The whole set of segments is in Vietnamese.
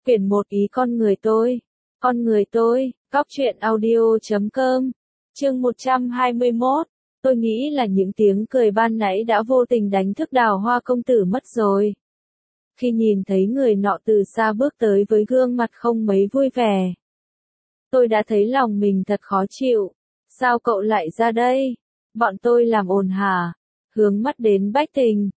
Quyển 1 Ý con người tôi. Con người tôi, Cóc truyện audio.com. Chương 121. Tôi nghĩ là những tiếng cười ban nãy đã vô tình đánh thức Đào Hoa công tử mất rồi. Khi nhìn thấy người nọ từ xa bước tới với gương mặt không mấy vui vẻ, tôi đã thấy lòng mình thật khó chịu. Sao cậu lại ra đây? Bọn tôi làm ồn hả? Hướng mắt đến Bách Tình.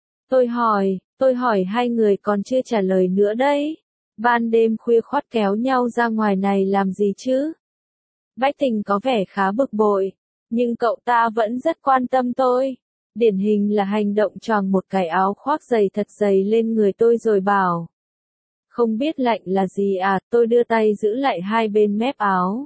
Tôi hỏi hai người còn chưa trả lời nữa đấy. Ban đêm khuya khoắt kéo nhau ra ngoài này làm gì chứ? Bách Tình có vẻ khá bực bội, nhưng cậu ta vẫn rất quan tâm tôi. Điển hình là hành động choàng một cái áo khoác dày thật dày lên người tôi rồi bảo. Không biết lạnh là gì à? Tôi đưa tay giữ lại hai bên mép áo.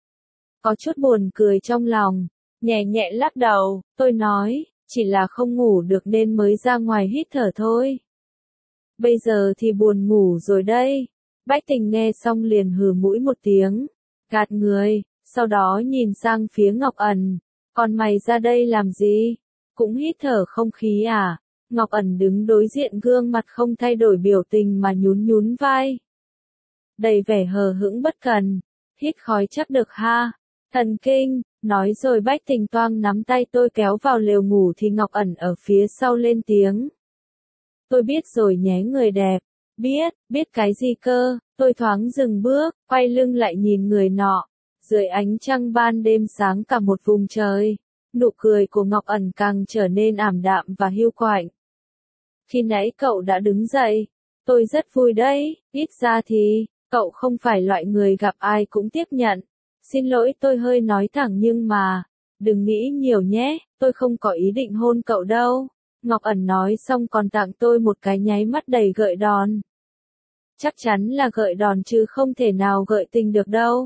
Có chút buồn cười trong lòng, nhẹ nhẹ lắc đầu, tôi nói, chỉ là không ngủ được nên mới ra ngoài hít thở thôi. Bây giờ thì buồn ngủ rồi đây. Bách Tình nghe xong liền hừ mũi một tiếng, gạt người, sau đó nhìn sang phía Ngọc Ẩn. Còn mày ra đây làm gì? Cũng hít thở không khí à? Ngọc Ẩn đứng đối diện gương mặt không thay đổi biểu tình mà nhún nhún vai. Đầy vẻ hờ hững bất cần, hít khói chắc được ha. Thần kinh, nói rồi Bách Tình toang nắm tay tôi kéo vào lều ngủ thì Ngọc Ẩn ở phía sau lên tiếng. Tôi biết rồi nhé người đẹp. Biết cái gì cơ? Tôi thoáng dừng bước, quay lưng lại nhìn người nọ. Dưới ánh trăng ban đêm sáng cả một vùng trời, nụ cười của Ngọc Ẩn càng trở nên ảm đạm và hiu quạnh. Khi nãy cậu đã đứng dậy, tôi rất vui đấy, ít ra thì, cậu không phải loại người gặp ai cũng tiếp nhận. Xin lỗi tôi hơi nói thẳng nhưng mà, đừng nghĩ nhiều nhé, tôi không có ý định hôn cậu đâu. Ngọc Ẩn nói xong còn tặng tôi một cái nháy mắt đầy gợi đòn. Chắc chắn là gợi đòn chứ không thể nào gợi tình được đâu.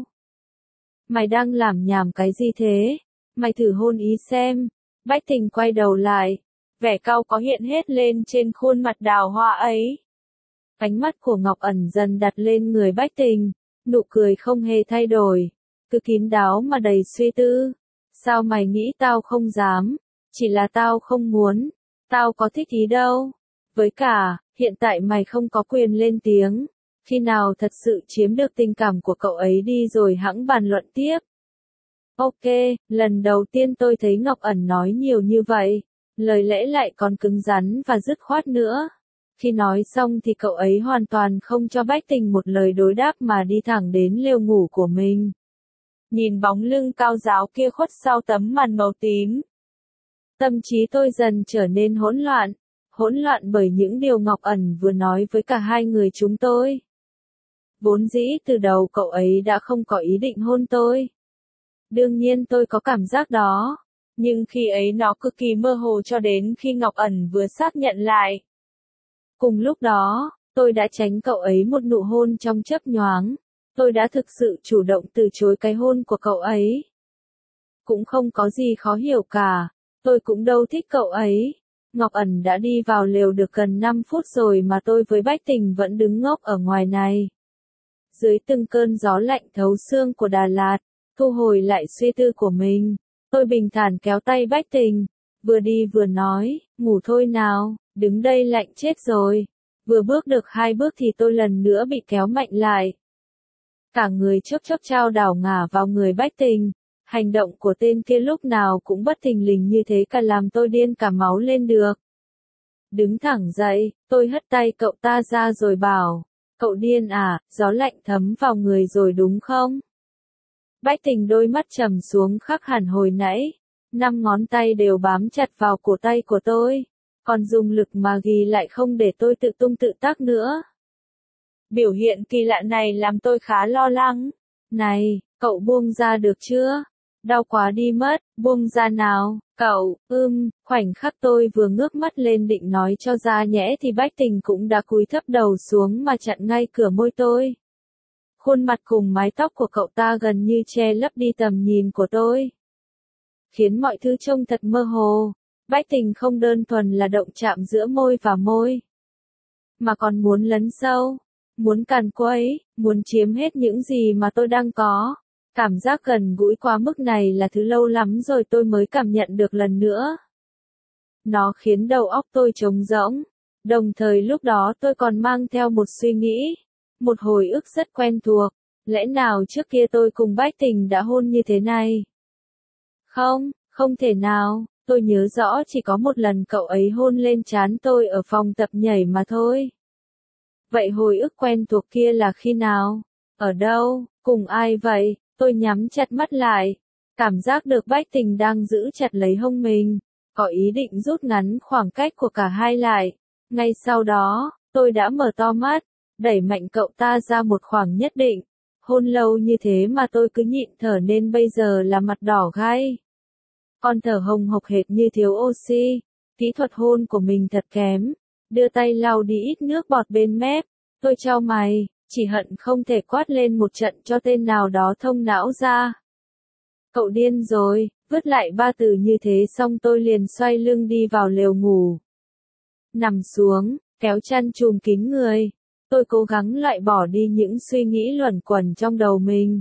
Mày đang làm nhảm cái gì thế? Mày thử hôn ý xem. Bách Tình quay đầu lại. Vẻ cau có hiện hết lên trên khuôn mặt Đào Hoa ấy. Ánh mắt của Ngọc Ẩn dần đặt lên người Bách Tình. Nụ cười không hề thay đổi. Cứ kín đáo mà đầy suy tư. Sao mày nghĩ tao không dám? Chỉ là tao không muốn. Tao có thích ý đâu. Với cả, hiện tại mày không có quyền lên tiếng. Khi nào thật sự chiếm được tình cảm của cậu ấy đi rồi hẵng bàn luận tiếp. Ok, lần đầu tiên tôi thấy Ngọc Ẩn nói nhiều như vậy. Lời lẽ lại còn cứng rắn và dứt khoát nữa. Khi nói xong thì cậu ấy hoàn toàn không cho Bách Tình một lời đối đáp mà đi thẳng đến lều ngủ của mình. Nhìn bóng lưng cao ráo kia khuất sau tấm màn màu tím. Tâm trí tôi dần trở nên hỗn loạn bởi những điều Ngọc Ẩn vừa nói với cả hai người chúng tôi. Vốn dĩ từ đầu cậu ấy đã không có ý định hôn tôi. Đương nhiên tôi có cảm giác đó, nhưng khi ấy nó cực kỳ mơ hồ cho đến khi Ngọc Ẩn vừa xác nhận lại. Cùng lúc đó, tôi đã tránh cậu ấy một nụ hôn trong chớp nhoáng. Tôi đã thực sự chủ động từ chối cái hôn của cậu ấy. Cũng không có gì khó hiểu cả, tôi cũng đâu thích cậu ấy. Ngọc Ẩn đã đi vào lều được gần 5 phút rồi mà tôi với Bách Tình vẫn đứng ngốc ở ngoài này. Dưới từng cơn gió lạnh thấu xương của Đà Lạt, thu hồi lại suy tư của mình, tôi bình thản kéo tay Bách Tình, vừa đi vừa nói, ngủ thôi nào, đứng đây lạnh chết rồi. Vừa bước được 2 bước thì tôi lần nữa bị kéo mạnh lại. Cả người chốc chốc chao đảo ngả vào người Bách Tình, hành động của tên kia lúc nào cũng bất thình lình như thế cả làm tôi điên cả máu lên được. Đứng thẳng dậy, tôi hất tay cậu ta ra rồi bảo, cậu điên à, gió lạnh thấm vào người rồi đúng không? Bách Tình đôi mắt trầm xuống khắc hẳn hồi nãy, 5 ngón tay đều bám chặt vào cổ tay của tôi, còn dùng lực mà ghi lại không để tôi tự tung tự tác nữa. Biểu hiện kỳ lạ này làm tôi khá lo lắng. Này, cậu buông ra được chưa? Đau quá đi mất, buông ra nào, cậu, khoảnh khắc tôi vừa ngước mắt lên định nói cho ra nhẽ thì Bách Tình cũng đã cúi thấp đầu xuống mà chặn ngay cửa môi tôi. Khuôn mặt cùng mái tóc của cậu ta gần như che lấp đi tầm nhìn của tôi, khiến mọi thứ trông thật mơ hồ. Bách Tình không đơn thuần là động chạm giữa môi và môi, mà còn muốn lấn sâu, muốn càn quấy, muốn chiếm hết những gì mà tôi đang có. Cảm giác gần gũi quá mức này là thứ lâu lắm rồi tôi mới cảm nhận được lần nữa. Nó khiến đầu óc tôi trống rỗng, đồng thời lúc đó tôi còn mang theo một suy nghĩ. Một hồi ức rất quen thuộc, lẽ nào trước kia tôi cùng Bách Tình đã hôn như thế này? Không, không thể nào, tôi nhớ rõ chỉ có một lần cậu ấy hôn lên trán tôi ở phòng tập nhảy mà thôi. Vậy hồi ức quen thuộc kia là khi nào? Ở đâu? Cùng ai vậy? Tôi nhắm chặt mắt lại, cảm giác được Bách Tình đang giữ chặt lấy hông mình, có ý định rút ngắn khoảng cách của cả hai lại. Ngay sau đó, tôi đã mở to mắt, đẩy mạnh cậu ta ra một khoảng nhất định. Hôn lâu như thế mà tôi cứ nhịn thở nên bây giờ là mặt đỏ gai. Con thở hồng hộc hệt như thiếu oxy, kỹ thuật hôn của mình thật kém. Đưa tay lau đi ít nước bọt bên mép, tôi chau mày, chỉ hận không thể quát lên một trận cho tên nào đó thông não ra. Cậu điên rồi, vứt lại ba từ như thế xong tôi liền xoay lưng đi vào lều ngủ. Nằm xuống, kéo chăn trùm kín người, tôi cố gắng loại bỏ đi những suy nghĩ luẩn quẩn trong đầu mình.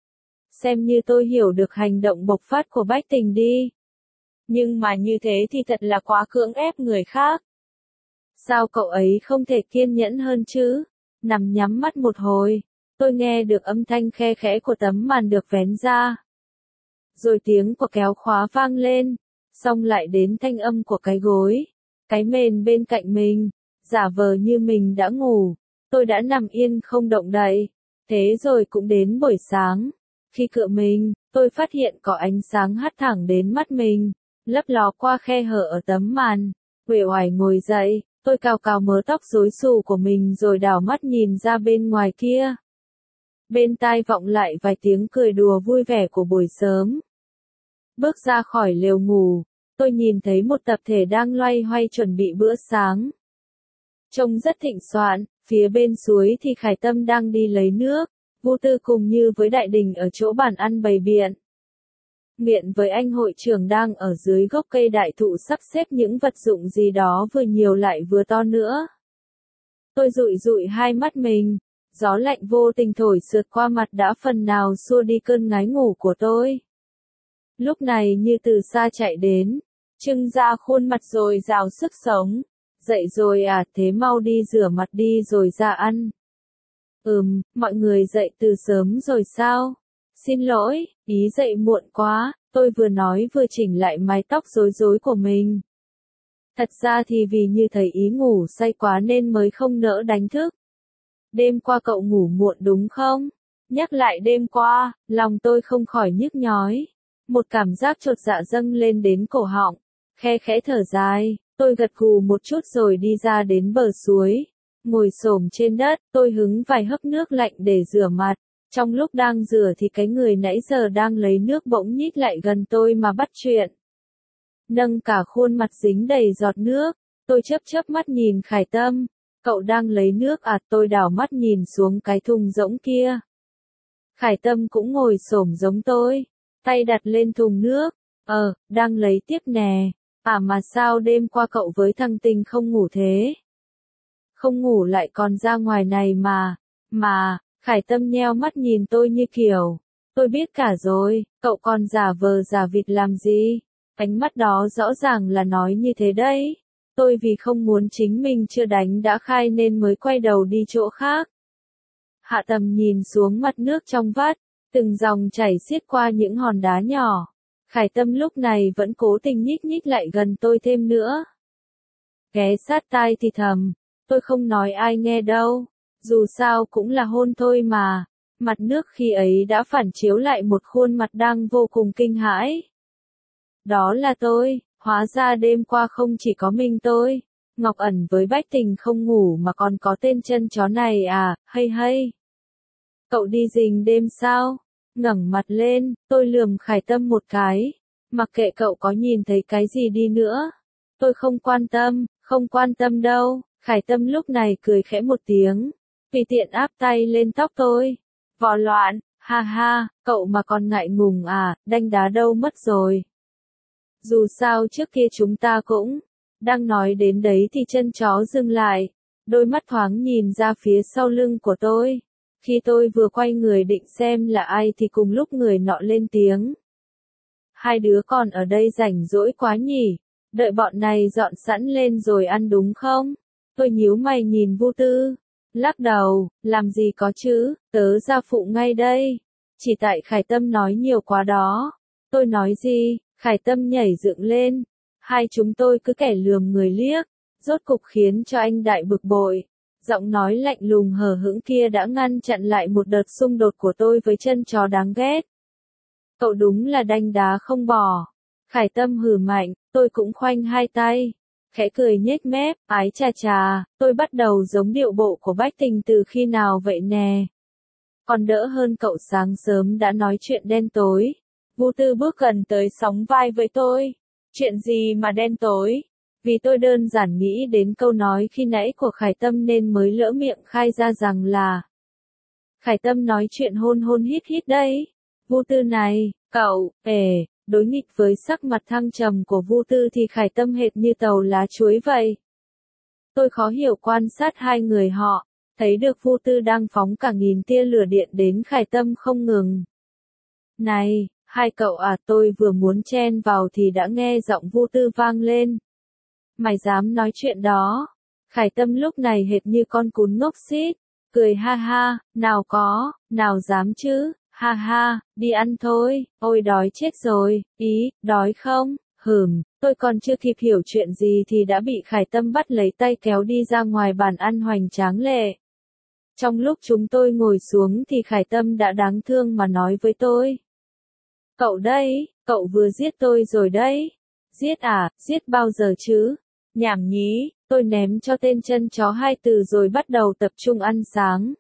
Xem như tôi hiểu được hành động bộc phát của Bách Tình đi. Nhưng mà như thế thì thật là quá cưỡng ép người khác. Sao cậu ấy không thể kiên nhẫn hơn chứ? Nằm nhắm mắt một hồi, tôi nghe được âm thanh khe khẽ của tấm màn được vén ra. Rồi tiếng của kéo khóa vang lên, xong lại đến thanh âm của cái gối, cái mền bên cạnh mình, giả vờ như mình đã ngủ, tôi đã nằm yên không động đậy. Thế rồi cũng đến buổi sáng, khi cựa mình, tôi phát hiện có ánh sáng hắt thẳng đến mắt mình, lấp ló qua khe hở ở tấm màn. Uể oải ngồi dậy, tôi cào cào mớ tóc rối xù của mình rồi đảo mắt nhìn ra bên ngoài kia. Bên tai vọng lại vài tiếng cười đùa vui vẻ của buổi sớm. Bước ra khỏi lều ngủ, tôi nhìn thấy một tập thể đang loay hoay chuẩn bị bữa sáng. Trông rất thịnh soạn, phía bên suối thì Khải Tâm đang đi lấy nước, Vu Tư cùng Như với Đại Đình ở chỗ bàn ăn bày biện. Miện với anh hội trưởng đang ở dưới gốc cây đại thụ sắp xếp những vật dụng gì đó vừa nhiều lại vừa to nữa. Tôi dụi dụi hai mắt mình, gió lạnh vô tình thổi sượt qua mặt đã phần nào xua đi cơn ngái ngủ của tôi. Lúc này Như từ xa chạy đến, trưng ra khuôn mặt rồi rào sức sống. Dậy rồi à, thế mau đi rửa mặt đi rồi ra ăn. Mọi người dậy từ sớm rồi sao? Xin lỗi, ý dậy muộn quá, tôi vừa nói vừa chỉnh lại mái tóc rối rối của mình. Thật ra thì vì Như thấy ý ngủ say quá nên mới không nỡ đánh thức. Đêm qua cậu ngủ muộn đúng không? Nhắc lại đêm qua, lòng tôi không khỏi nhức nhói. Một cảm giác chột dạ dâng lên đến cổ họng, khe khẽ thở dài. Tôi gật gù một chút rồi đi ra đến bờ suối. Ngồi xổm trên đất, tôi hứng vài hớp nước lạnh để rửa mặt. Trong lúc đang rửa thì cái người nãy giờ đang lấy nước bỗng nhích lại gần tôi mà bắt chuyện. Nâng cả khuôn mặt dính đầy giọt nước, tôi chớp chớp mắt nhìn Khải Tâm. Cậu đang lấy nước à? Tôi đảo mắt nhìn xuống cái thùng rỗng kia. Khải Tâm cũng ngồi xổm giống tôi, tay đặt lên thùng nước. Đang lấy tiếp nè. À mà sao đêm qua cậu với thằng Tình không ngủ thế? Không ngủ lại còn ra ngoài này mà, Khải Tâm nheo mắt nhìn tôi như kiểu, tôi biết cả rồi, cậu còn giả vờ giả vịt làm gì? Ánh mắt đó rõ ràng là nói như thế đấy. Tôi vì không muốn chính mình chưa đánh đã khai nên mới quay đầu đi chỗ khác. Hạ tầm nhìn xuống mặt nước trong vắt, từng dòng chảy xiết qua những hòn đá nhỏ. Khải Tâm lúc này vẫn cố tình nhích nhích lại gần tôi thêm nữa. Ghé sát tai thì thầm, tôi không nói ai nghe đâu, dù sao cũng là hôn thôi mà. Mặt nước khi ấy đã phản chiếu lại một khuôn mặt đang vô cùng kinh hãi. Đó là tôi, hóa ra đêm qua không chỉ có mình tôi, Ngọc Ẩn với Bách Tình không ngủ mà còn có tên chân chó này à, hay. Cậu đi rình đêm sao? Ngẩng mặt lên, tôi lườm Khải Tâm một cái. Mặc kệ cậu có nhìn thấy cái gì đi nữa. Tôi không quan tâm đâu. Khải Tâm lúc này cười khẽ một tiếng. Vì tiện áp tay lên tóc tôi. Vò loạn, ha ha, cậu mà còn ngại ngùng à, đanh đá đâu mất rồi. Dù sao trước kia chúng ta cũng đang nói đến đấy thì chân chó dừng lại. Đôi mắt thoáng nhìn ra phía sau lưng của tôi. Khi tôi vừa quay người định xem là ai thì cùng lúc người nọ lên tiếng. Hai đứa còn ở đây rảnh rỗi quá nhỉ, đợi bọn này dọn sẵn lên rồi ăn đúng không? Tôi nhíu mày nhìn Vu Tư, Lắc đầu, làm gì có chứ, tớ ra phụ ngay đây. Chỉ tại Khải Tâm nói nhiều quá đó. Tôi nói gì, Khải Tâm nhảy dựng lên. Hai chúng tôi cứ kẻ lườm người liếc, rốt cục khiến cho anh Đại bực bội. Giọng nói lạnh lùng hờ hững kia đã ngăn chặn lại một đợt xung đột của tôi với chân chó đáng ghét. Cậu đúng là đanh đá không bỏ. Khải Tâm hừ mạnh, tôi cũng khoanh hai tay. Khẽ cười nhếch mép, ái chà chà, tôi bắt đầu giống điệu bộ của Bách Tình từ khi nào vậy nè. Còn đỡ hơn cậu sáng sớm đã nói chuyện đen tối. Vu Tư bước gần tới sóng vai với tôi. Chuyện gì mà đen tối? Vì tôi đơn giản nghĩ đến câu nói khi nãy của Khải Tâm nên mới lỡ miệng khai ra rằng là Khải Tâm nói chuyện hôn hôn hít hít đấy. Vu Tư này, cậu, đối nghịch với sắc mặt thăng trầm của Vu Tư thì Khải Tâm hệt như tàu lá chuối vậy. Tôi khó hiểu quan sát hai người họ, thấy được Vu Tư đang phóng cả nghìn tia lửa điện đến Khải Tâm không ngừng. Này, hai cậu à, tôi vừa muốn chen vào thì đã nghe giọng Vu Tư vang lên. Mày dám nói chuyện đó? Khải Tâm lúc này hệt như con cún ngốc xít, cười ha ha, nào có, nào dám chứ, ha ha, đi ăn thôi, ôi đói chết rồi, đói không, tôi còn chưa kịp hiểu chuyện gì thì đã bị Khải Tâm bắt lấy tay kéo đi ra ngoài bàn ăn hoành tráng lệ. Trong lúc chúng tôi ngồi xuống thì Khải Tâm đã đáng thương mà nói với tôi. Cậu đây, cậu vừa giết tôi rồi đấy. Giết à, giết bao giờ chứ? Nhảm nhí, tôi ném cho tên chân chó hai từ rồi bắt đầu tập trung ăn sáng.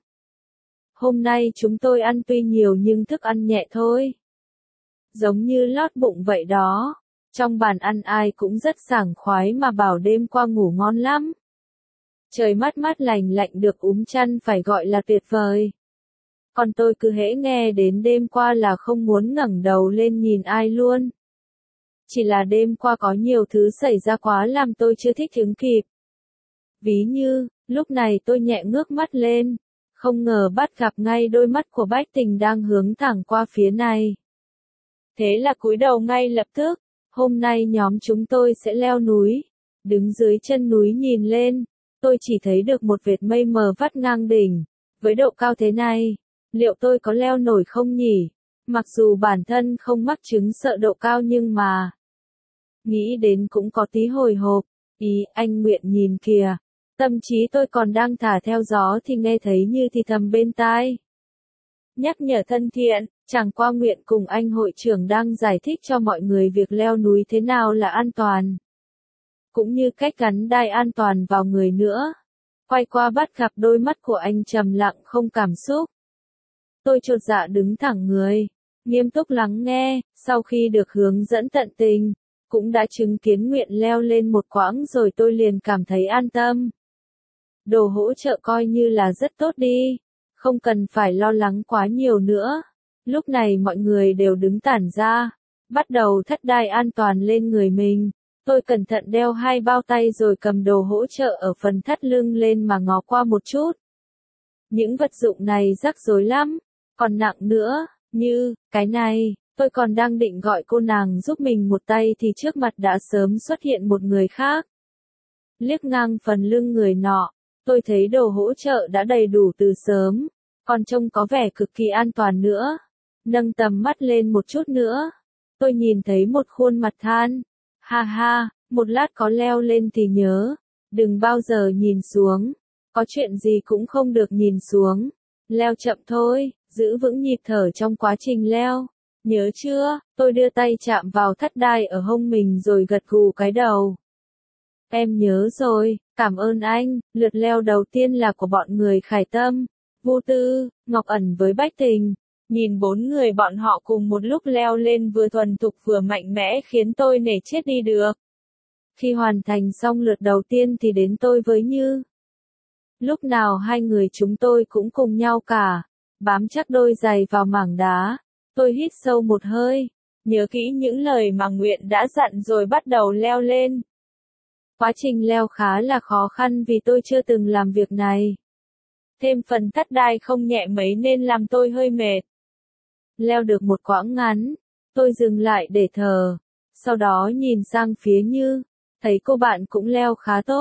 Hôm nay chúng tôi ăn tuy nhiều nhưng thức ăn nhẹ thôi. Giống như lót bụng vậy đó. Trong bàn ăn ai cũng rất sảng khoái mà bảo đêm qua ngủ ngon lắm. Trời mát mát lành lạnh được chăn phải gọi là tuyệt vời. Còn tôi cứ hễ nghe đến đêm qua là không muốn ngẩng đầu lên nhìn ai luôn. Chỉ là đêm qua có nhiều thứ xảy ra quá làm tôi chưa thích ứng kịp. Ví như, lúc này tôi nhẹ ngước mắt lên, không ngờ bắt gặp ngay đôi mắt của Bách Tình đang hướng thẳng qua phía này. Thế là cúi đầu ngay lập tức, hôm nay nhóm chúng tôi sẽ leo núi. Đứng dưới chân núi nhìn lên, tôi chỉ thấy được một vệt mây mờ vắt ngang đỉnh. Với độ cao thế này, liệu tôi có leo nổi không nhỉ? Mặc dù bản thân không mắc chứng sợ độ cao nhưng mà nghĩ đến cũng có tí hồi hộp. Anh Nguyện nhìn kìa. Tâm trí tôi còn đang thả theo gió thì nghe thấy như thì thầm bên tai. Nhắc nhở thân thiện, chẳng qua Nguyện cùng anh hội trưởng đang giải thích cho mọi người việc leo núi thế nào là an toàn. Cũng như cách gắn đai an toàn vào người nữa. Quay qua bắt gặp đôi mắt của anh trầm lặng không cảm xúc. Tôi chột dạ đứng thẳng người, nghiêm túc lắng nghe, sau khi được hướng dẫn tận tình, cũng đã chứng kiến Nguyện leo lên một quãng rồi tôi liền cảm thấy an tâm. Đồ hỗ trợ coi như là rất tốt đi, không cần phải lo lắng quá nhiều nữa. Lúc này mọi người đều đứng tản ra, bắt đầu thắt đai an toàn lên người mình. Tôi cẩn thận đeo hai bao tay rồi cầm đồ hỗ trợ ở phần thắt lưng lên mà ngó qua một chút. Những vật dụng này rắc rối lắm, còn nặng nữa, như, cái này, tôi còn đang định gọi cô nàng giúp mình một tay thì trước mặt đã sớm xuất hiện một người khác. Liếc ngang phần lưng người nọ, tôi thấy đồ hỗ trợ đã đầy đủ từ sớm, còn trông có vẻ cực kỳ an toàn nữa. Nâng tầm mắt lên một chút nữa, tôi nhìn thấy một khuôn mặt than. Ha ha, một lát có leo lên thì nhớ, đừng bao giờ nhìn xuống, có chuyện gì cũng không được nhìn xuống, leo chậm thôi, giữ vững nhịp thở trong quá trình leo, nhớ chưa? Tôi đưa tay chạm vào thắt đai ở hông mình rồi gật gù cái đầu. Em nhớ rồi, cảm ơn anh. Lượt leo đầu tiên là của bọn người Khải Tâm, Vu Tư, Ngọc Ẩn với Bách Tình. Nhìn bốn người bọn họ cùng một lúc leo lên vừa thuần thục vừa mạnh mẽ khiến tôi nể chết đi được. Khi hoàn thành xong lượt đầu tiên thì đến tôi với Như. Lúc nào hai người chúng tôi cũng cùng nhau cả, bám chắc đôi giày vào mảng đá. Tôi hít sâu một hơi, nhớ kỹ những lời mà Nguyện đã dặn rồi bắt đầu leo lên. Quá trình leo khá là khó khăn vì tôi chưa từng làm việc này. Thêm phần thắt đai không nhẹ mấy nên làm tôi hơi mệt. Leo được một quãng ngắn, tôi dừng lại để thở, sau đó nhìn sang phía Như, thấy cô bạn cũng leo khá tốt,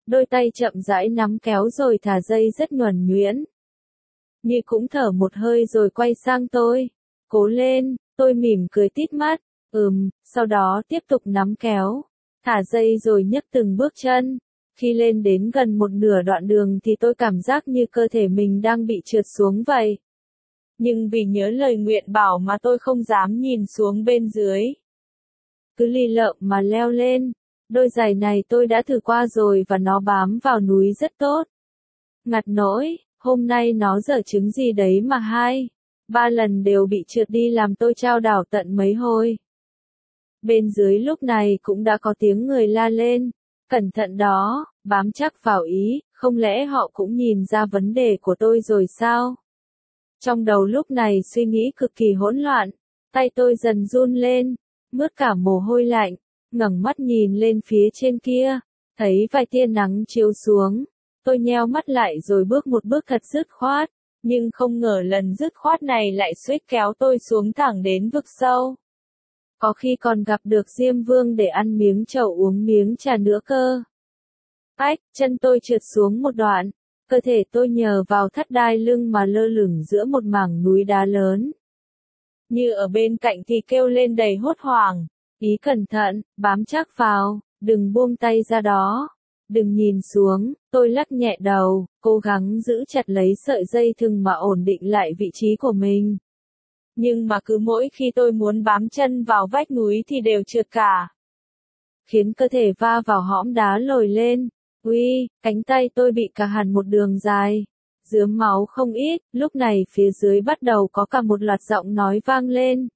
Đôi tay chậm rãi nắm kéo rồi thả dây rất nhuần nhuyễn. Như cũng thở một hơi rồi quay sang tôi. Cố lên, tôi mỉm cười tít mắt. Sau đó tiếp tục nắm kéo. Thả dây rồi nhấc từng bước chân. Khi lên đến gần một nửa đoạn đường thì tôi cảm giác như cơ thể mình đang bị trượt xuống vậy. Nhưng vì nhớ lời nguyện bảo mà tôi không dám nhìn xuống bên dưới. Cứ lì lợm mà leo lên. Đôi giày này tôi đã thử qua rồi và nó bám vào núi rất tốt. Ngặt nỗi, hôm nay nó dở trứng gì đấy mà 2, 3 lần đều bị trượt đi làm tôi chao đảo tận mấy hồi. Bên dưới lúc này cũng đã có tiếng người la lên. Cẩn thận đó, bám chắc vào ý, không lẽ họ cũng nhìn ra vấn đề của tôi rồi sao? Trong đầu lúc này suy nghĩ cực kỳ hỗn loạn, tay tôi dần run lên, mướt cả mồ hôi lạnh, ngẩng mắt nhìn lên phía trên kia, thấy vài tia nắng chiếu xuống. Tôi nheo mắt lại rồi bước một bước thật dứt khoát, nhưng không ngờ lần dứt khoát này lại suýt kéo tôi xuống thẳng đến vực sâu. Có khi còn gặp được Diêm Vương để ăn miếng trầu uống miếng trà nữa cơ. Ách, chân tôi trượt xuống một đoạn, cơ thể tôi nhờ vào thắt đai lưng mà lơ lửng giữa một mảng núi đá lớn. Như ở bên cạnh thì kêu lên đầy hốt hoảng, ý cẩn thận, bám chắc vào, đừng buông tay ra đó. Đừng nhìn xuống, tôi lắc nhẹ đầu, cố gắng giữ chặt lấy sợi dây thừng mà ổn định lại vị trí của mình. Nhưng mà cứ mỗi khi tôi muốn bám chân vào vách núi thì đều trượt cả. Khiến cơ thể va vào hõm đá lồi lên. Ui, cánh tay tôi bị cả hẳn một đường dài. Rướm máu không ít, lúc này phía dưới bắt đầu có cả một loạt giọng nói vang lên.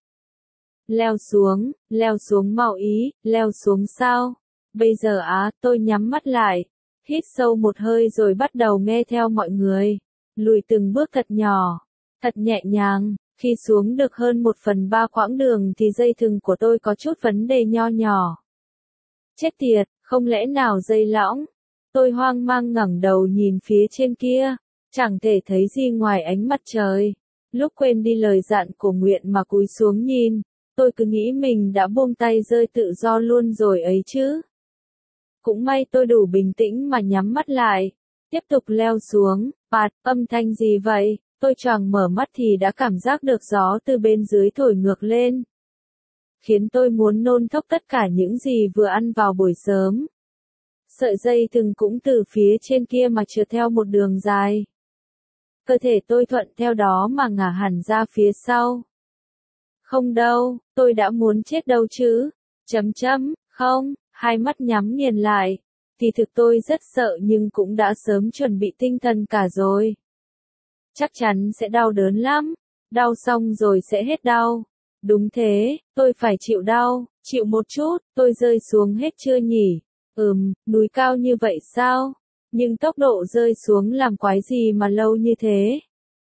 Leo xuống mau ý, leo xuống sao? Bây giờ tôi nhắm mắt lại, hít sâu một hơi rồi bắt đầu nghe theo mọi người. Lùi từng bước thật nhỏ, thật nhẹ nhàng. Khi xuống được hơn 1/3 quãng đường thì dây thừng của tôi có chút vấn đề nho nhỏ. Chết tiệt, không lẽ nào dây lõng? Tôi hoang mang ngẩng đầu nhìn phía trên kia, chẳng thể thấy gì ngoài ánh mặt trời. Lúc quên đi lời dặn của Nguyện mà cúi xuống nhìn, tôi cứ nghĩ mình đã buông tay rơi tự do luôn rồi ấy chứ. Cũng may tôi đủ bình tĩnh mà nhắm mắt lại, tiếp tục leo xuống. Âm thanh gì vậy? Tôi choàng mở mắt thì đã cảm giác được gió từ bên dưới thổi ngược lên, khiến tôi muốn nôn thốc tất cả những gì vừa ăn vào buổi sớm. Sợi dây thừng cũng từ phía trên kia mà trượt theo một đường dài. Cơ thể tôi thuận theo đó mà ngả hẳn ra phía sau. Không đâu, tôi đã muốn chết đâu chứ. Không, hai mắt nhắm nghiền lại. Thì thực tôi rất sợ nhưng cũng đã sớm chuẩn bị tinh thần cả rồi. Chắc chắn sẽ đau đớn lắm. Đau xong rồi sẽ hết đau. Đúng thế, tôi phải chịu đau, chịu một chút, tôi rơi xuống hết chưa nhỉ? Núi cao như vậy sao? Nhưng tốc độ rơi xuống làm quái gì mà lâu như thế?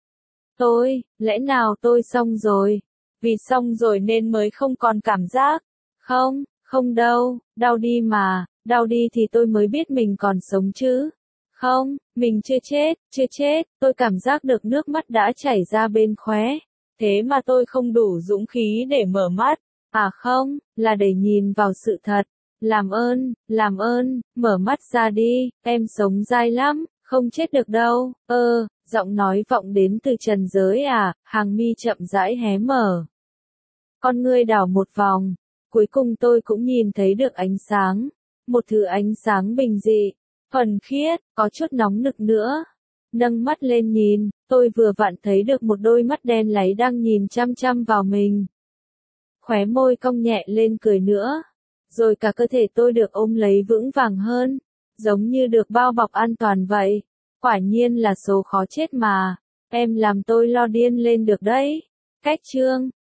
Lẽ nào tôi xong rồi? Vì xong rồi nên mới không còn cảm giác. Không đâu, đau đi mà, đau đi thì tôi mới biết mình còn sống chứ. Không, mình chưa chết, tôi cảm giác được nước mắt đã chảy ra bên khóe. Thế mà tôi không đủ dũng khí để mở mắt. Không, là để nhìn vào sự thật. Làm ơn, mở mắt ra đi, em sống dai lắm, không chết được đâu. Giọng nói vọng đến từ trần giới hàng mi chậm rãi hé mở. Con ngươi đảo một vòng, cuối cùng tôi cũng nhìn thấy được ánh sáng. Một thứ ánh sáng bình dị, thuần khiết, có chút nóng nực nữa. Nâng mắt lên nhìn, tôi vừa vặn thấy được một đôi mắt đen láy đang nhìn chăm chăm vào mình. Khóe môi cong nhẹ lên cười nữa. Rồi cả cơ thể tôi được ôm lấy vững vàng hơn, giống như được bao bọc an toàn vậy. Quả nhiên là số khó chết mà, em làm tôi lo điên lên được đấy. Cách chương